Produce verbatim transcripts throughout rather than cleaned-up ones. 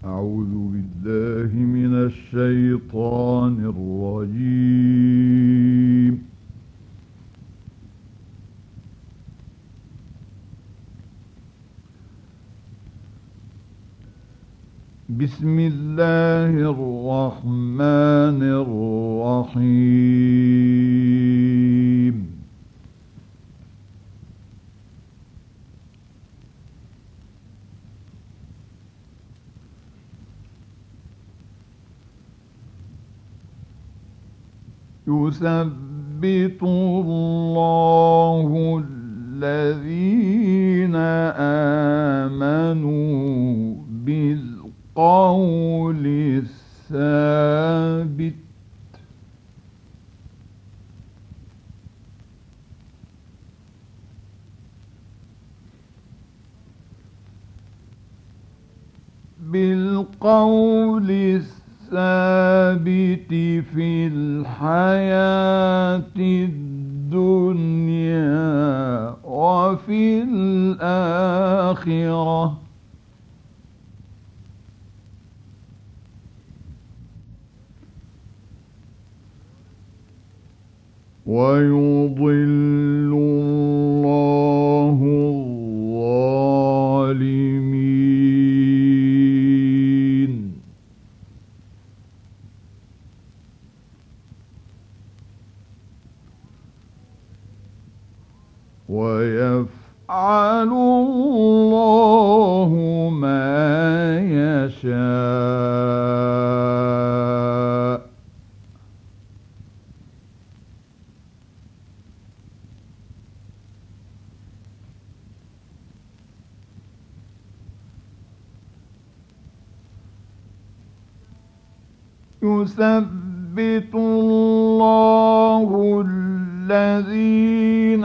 أعوذ بالله من الشيطان الرجيم. بسم الله الرحمن الرحيم. يثبت الله الذين آمنوا بالقول الثابت بالقول الثابت في الحياة الدنيا وفي الآخرة ويضل الله الظالمين. ويفعل الله ما يشاء. يثبت الله الذين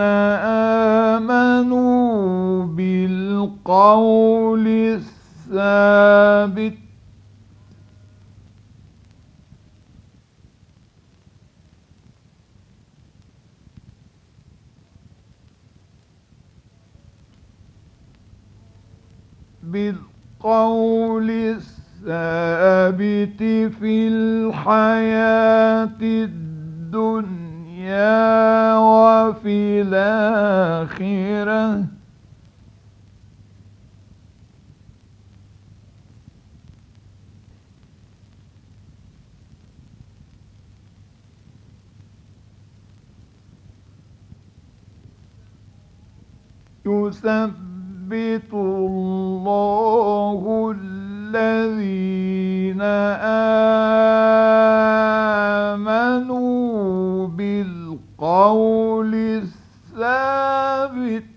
آمنوا بالقول الثابت بالقول الثابت في الحياة الدنيا وفي الآخرة يثبت الله الذين آمنوا بالقول الثابت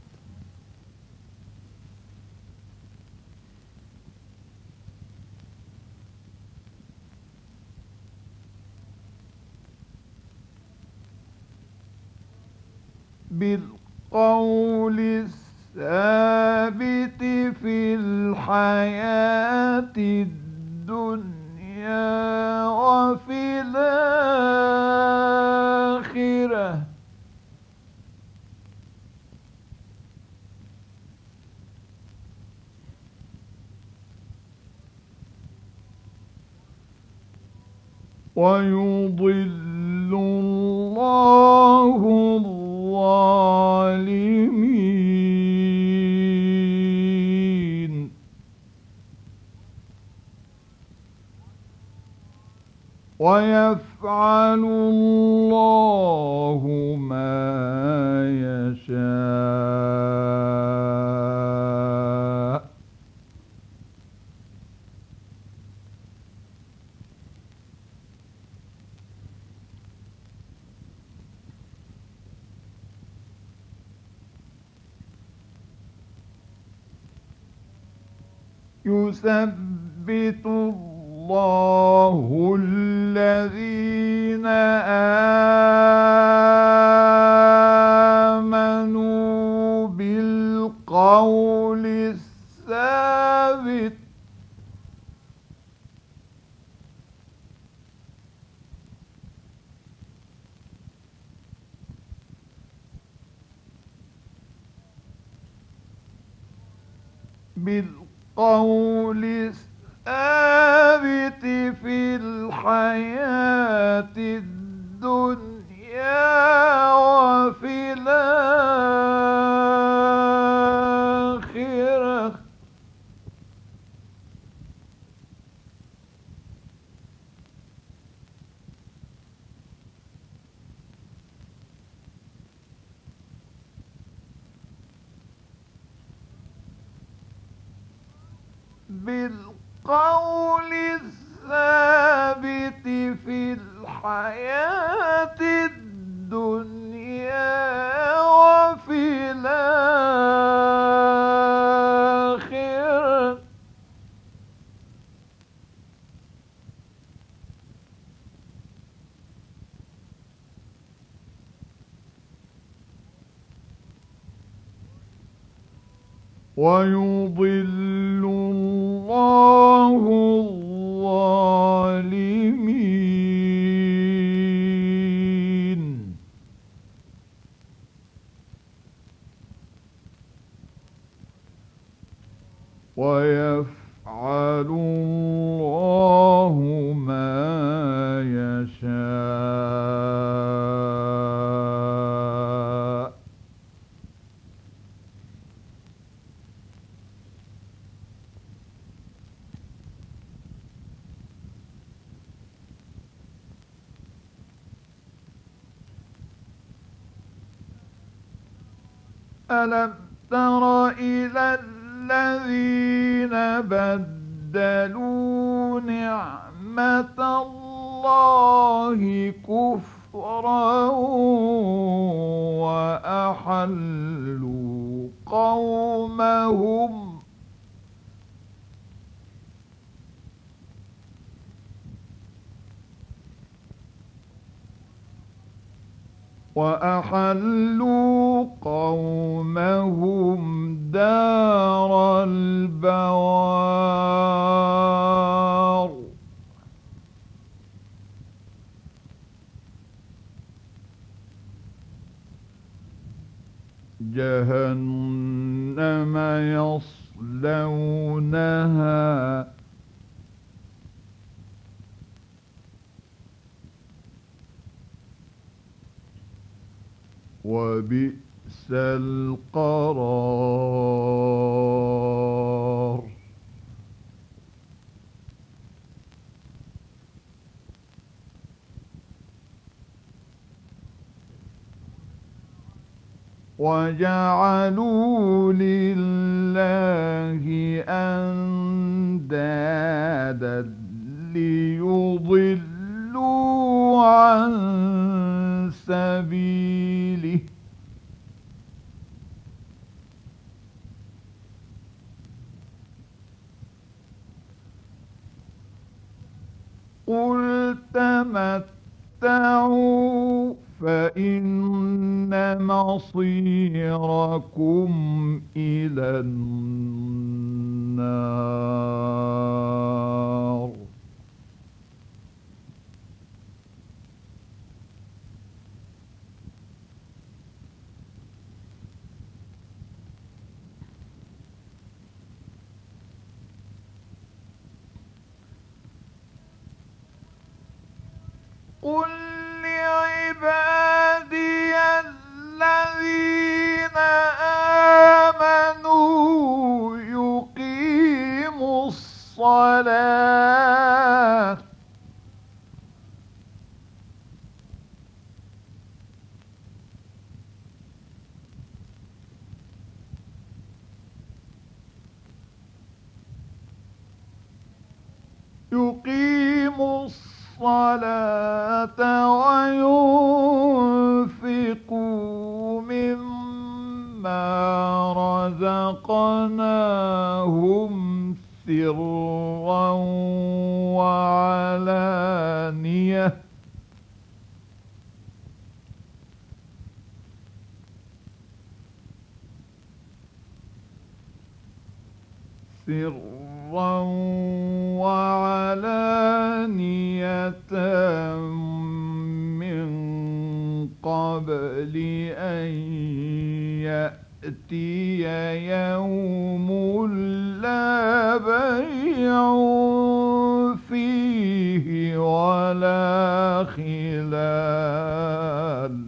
بالقول الثابت في الحياة الدنيا وفي الآخرة ويضل الله الظالمين. ويفعل الله ما يشاء. يثبت الله الذين آمنوا بالقول الثابت بالقول الثابت في الحياة الدنيا وفي الآخرة. بالقول الثابت في الحياة الدنيا وفي الآخرة. ويضل الله الظالمين ويفعل الله ما يشاء. ألم تر إلى الذين بدلوا نعمة الله كفرا وأحلوا قومهم وأحلوا قومهم دار البوار جهنم يصلونها وبئس القرار. وجعلوا لله أندادا ليضلوا عن سبيله قل تمتعوا فإن مصيركم إلى النار. قل لعبادي الذين آمنوا يقيموا الصلاة يقيموا الصلاة وينفقوا مما رزقناهم سرا وعلانية سرا وعلانية من قبل أن يأتي يأتي يوم لا بيع فيه ولا خلال.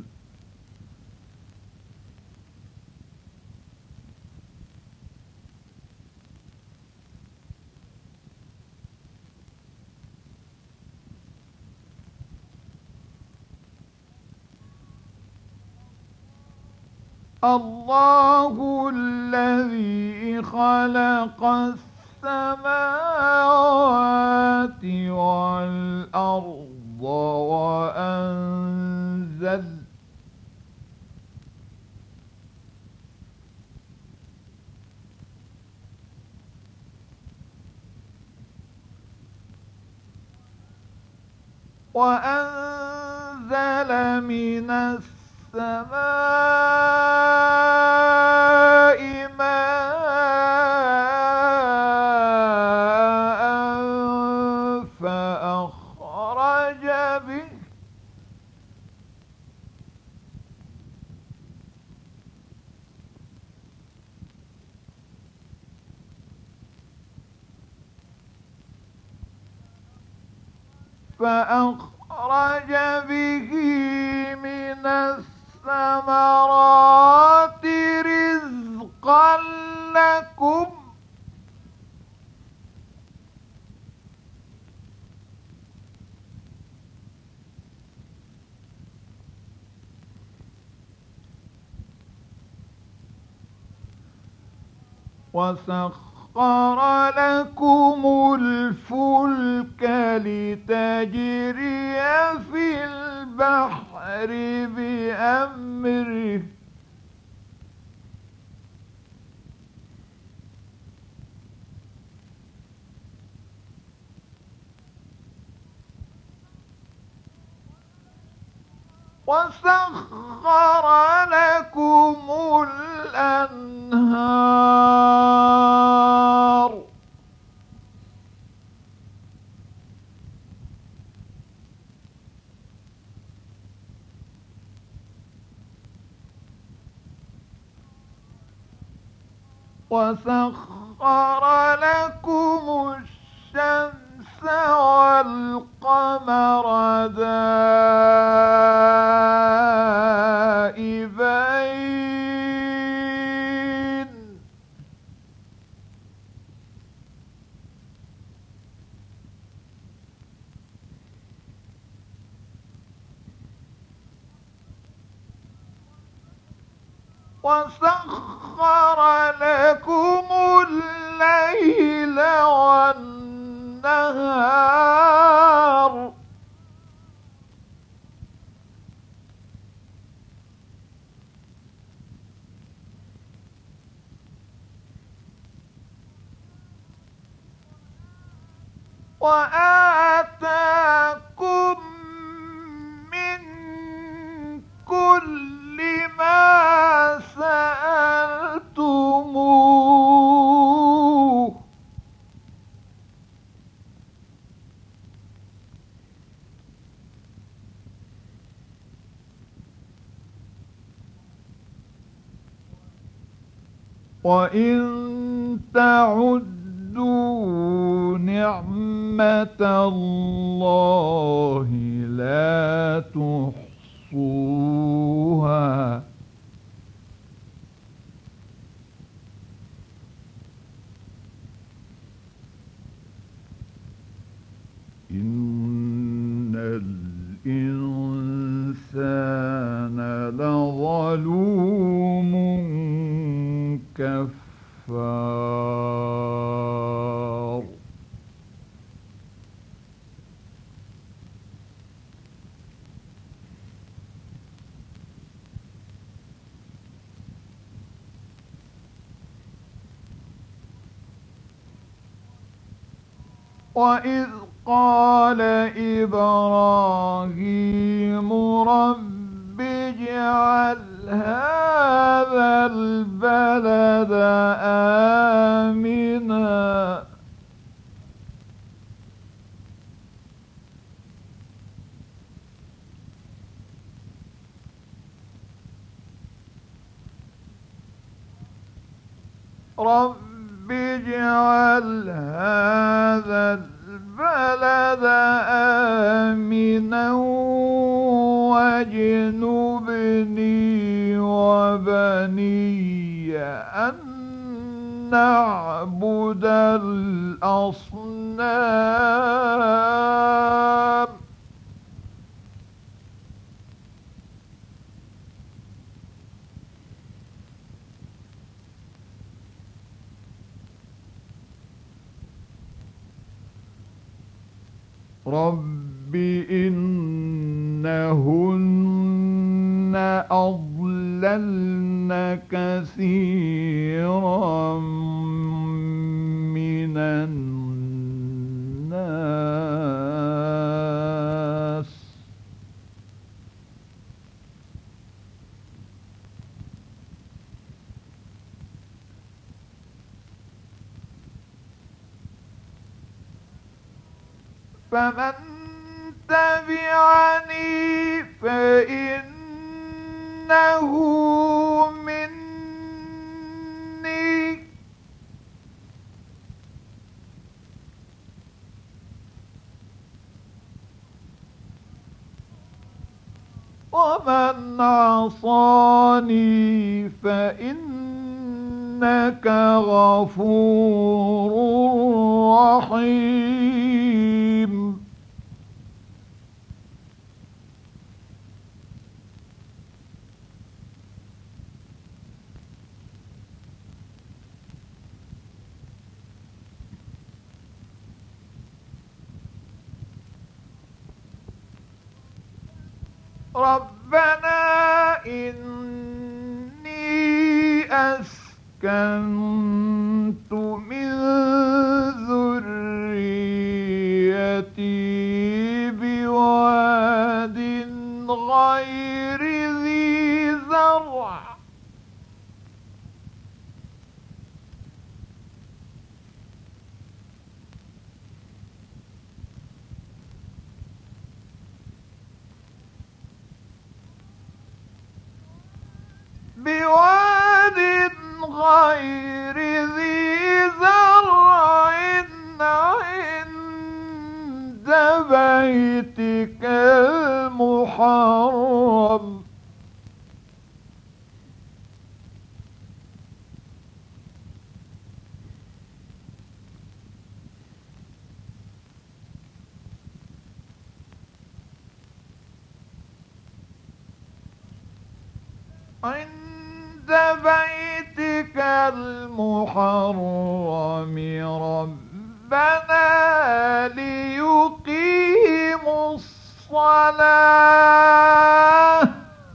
الله الذي خلق السماوات والأرض وأنزل وأنزل من السماء ماء فأخرج به فأخرج به من الثمرات رزقا لكم وسخر لكم الفلك لتجري في البحر بأمره وسخر لكم الأنهار وسخر لكم الشمس والقمر دائبين وسخر لكم الليل والنهار وآتاكم من كل ما سألتموه وإن تعدوا نعمة الله لا تحصوها إن الإنسان لظلوم كفار وإذ قال إبراهيم رب اجعل هذا البلد آمنا رب اجعل هذا البلد آمنا واجنبني وبني أن نعبد الأصنام رب إنهن أضللن كثيرا من الناس فمن تبعني فإنه مني ومن عصاني فإنك غفور رحيم ربنا إني أسكنت من ذريتي بواد غير ذي زرع بواد غير ذي زرع عند بيتك المحرم عند بيتك المحرم ربنا ليقيموا الصلاة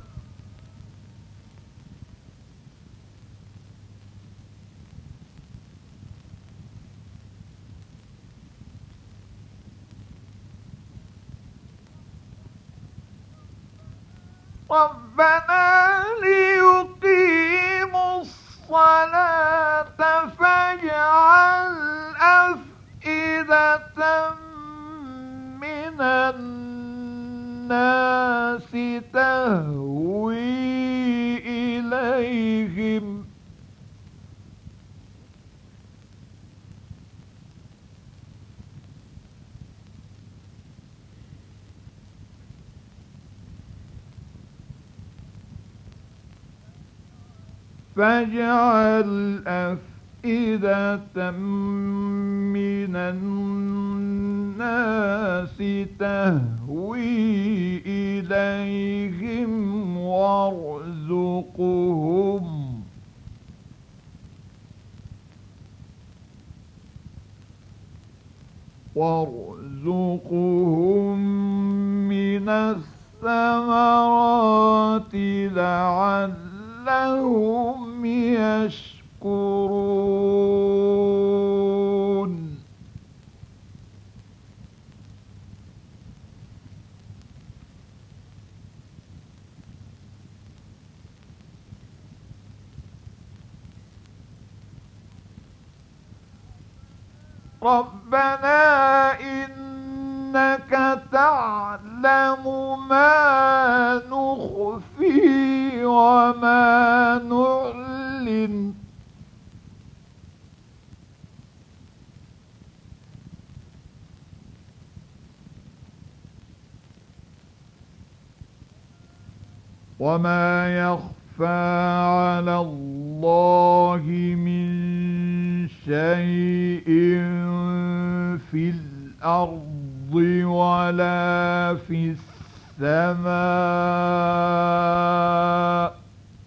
ربنا ليقيموا الصلاة فاجعل أفئدة من الناس تهوي إليهم فاجعل أفئدة من الناس تهوي إليهم وارزقهم وارزقهم من الثمرات لعلهم يشكرون ربنا إنك تعلم ما نخفي وما نعلن وما يخفى على الله من شيء في الأرض ولا في السماء.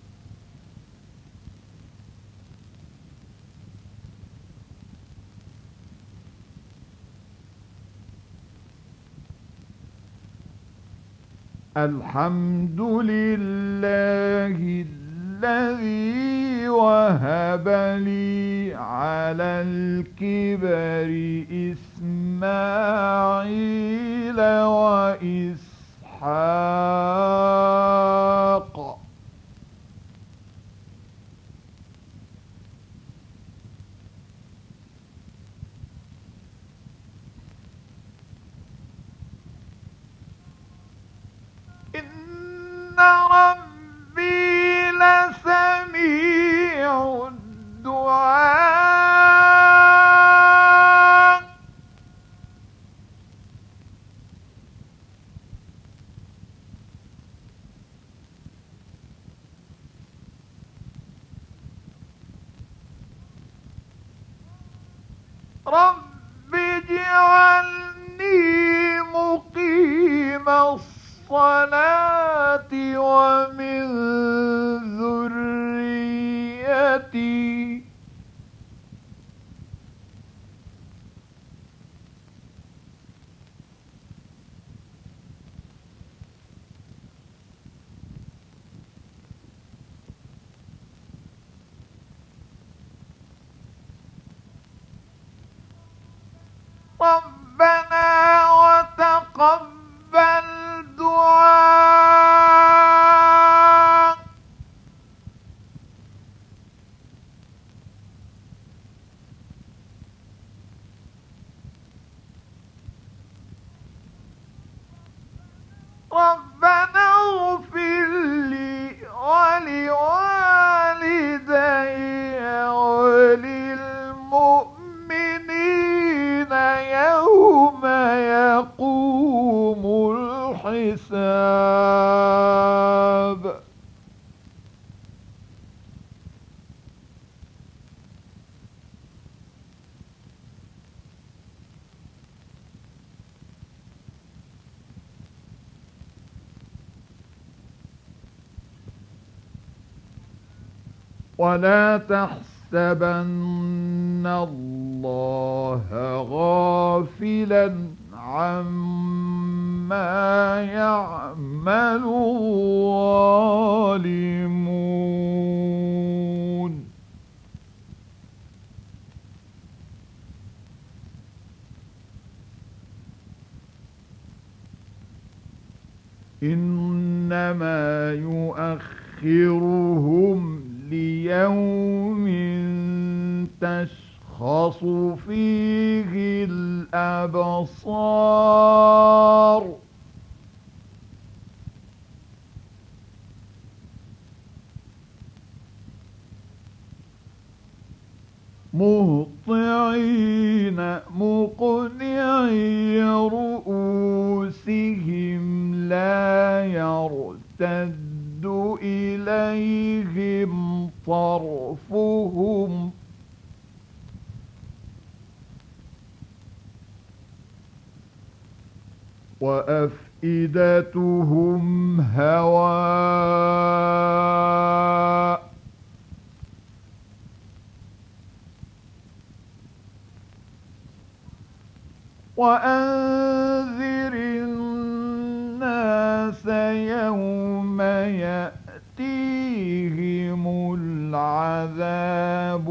الحمد لله الذي وهب لي على الكبر إسماعيل وإسحاق. إن ربي لسميع الدعاء. رب اجعلني مقيم الصلاة ومن ذريتي. ربنا وتقبل دعاء. ربنا اغفر لي ولوالدي وللمؤمنين يوم يقوم الحساب. ولا تحسبن الله غافلا عما يعمل الظالمون. إنما يؤخرهم ليوم تشخص فيه الأبصار. مهطعين مقنعي رؤوسهم لا يرتد إليهم طرفهم وأفئدتهم هواء. وأنذر الناس يوم يأتيهم العذاب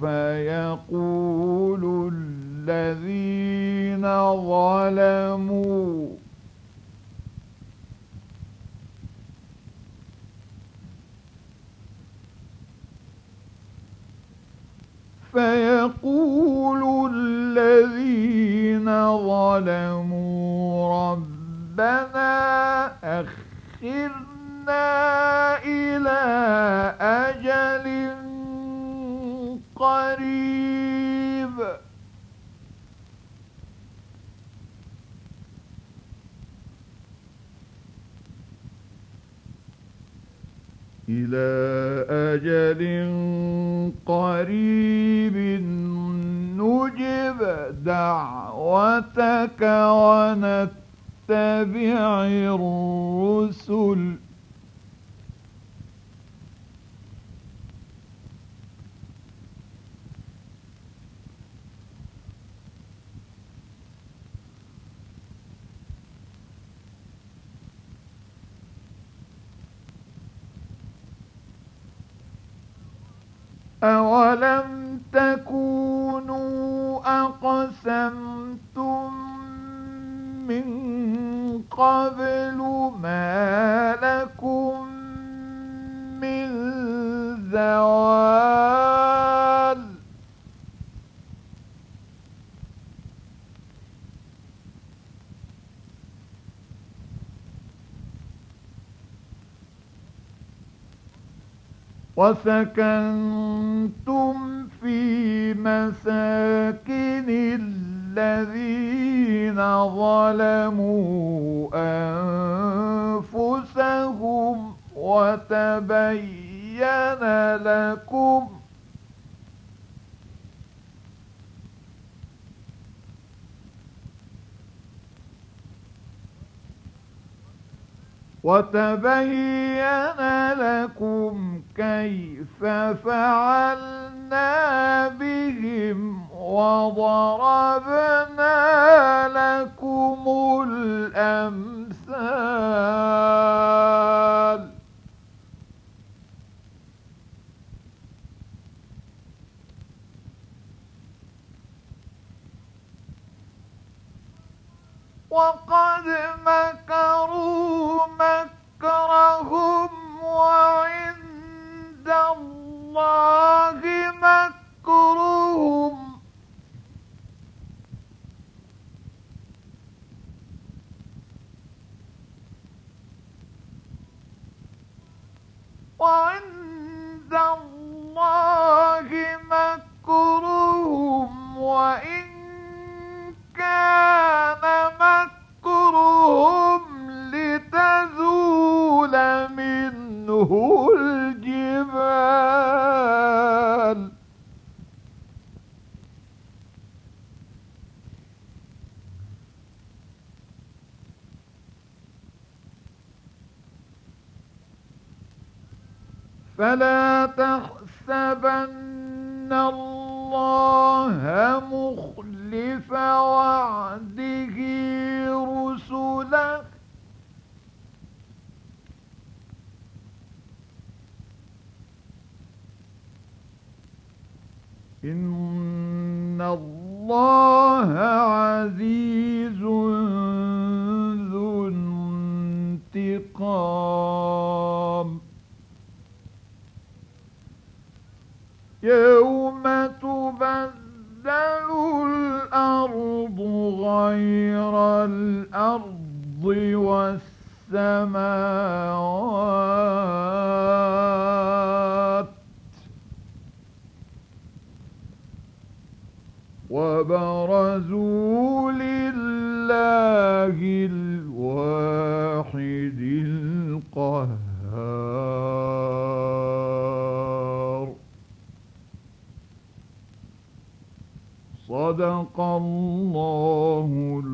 فيقول الذين ظلموا فيقول الذين ظلموا ربنا أخرنا إلى أجل قريب إلى أجل قريب نجب دعوتك ونتبع الرسل. أولم تكونوا أقسمتم من قبل ما لكم من زوال. وسكنتم في مساكن الذين ظلموا أنفسهم وتبين لكم وتبين لكم كيف فعلنا بهم وضربنا لكم الأمثال. وقد مكروا مكرهم وعند الله مكرهم وعند الله مكرهم وإن كان مكرهم لتزول منه الجبال. فلا تحسبن الله مخلف وعده رسله إن الله عزيز ذو انتقام. يوم تبدل الأرض غير الأرض والسماوات وبرزوا لله الواحد القهار. صدق الله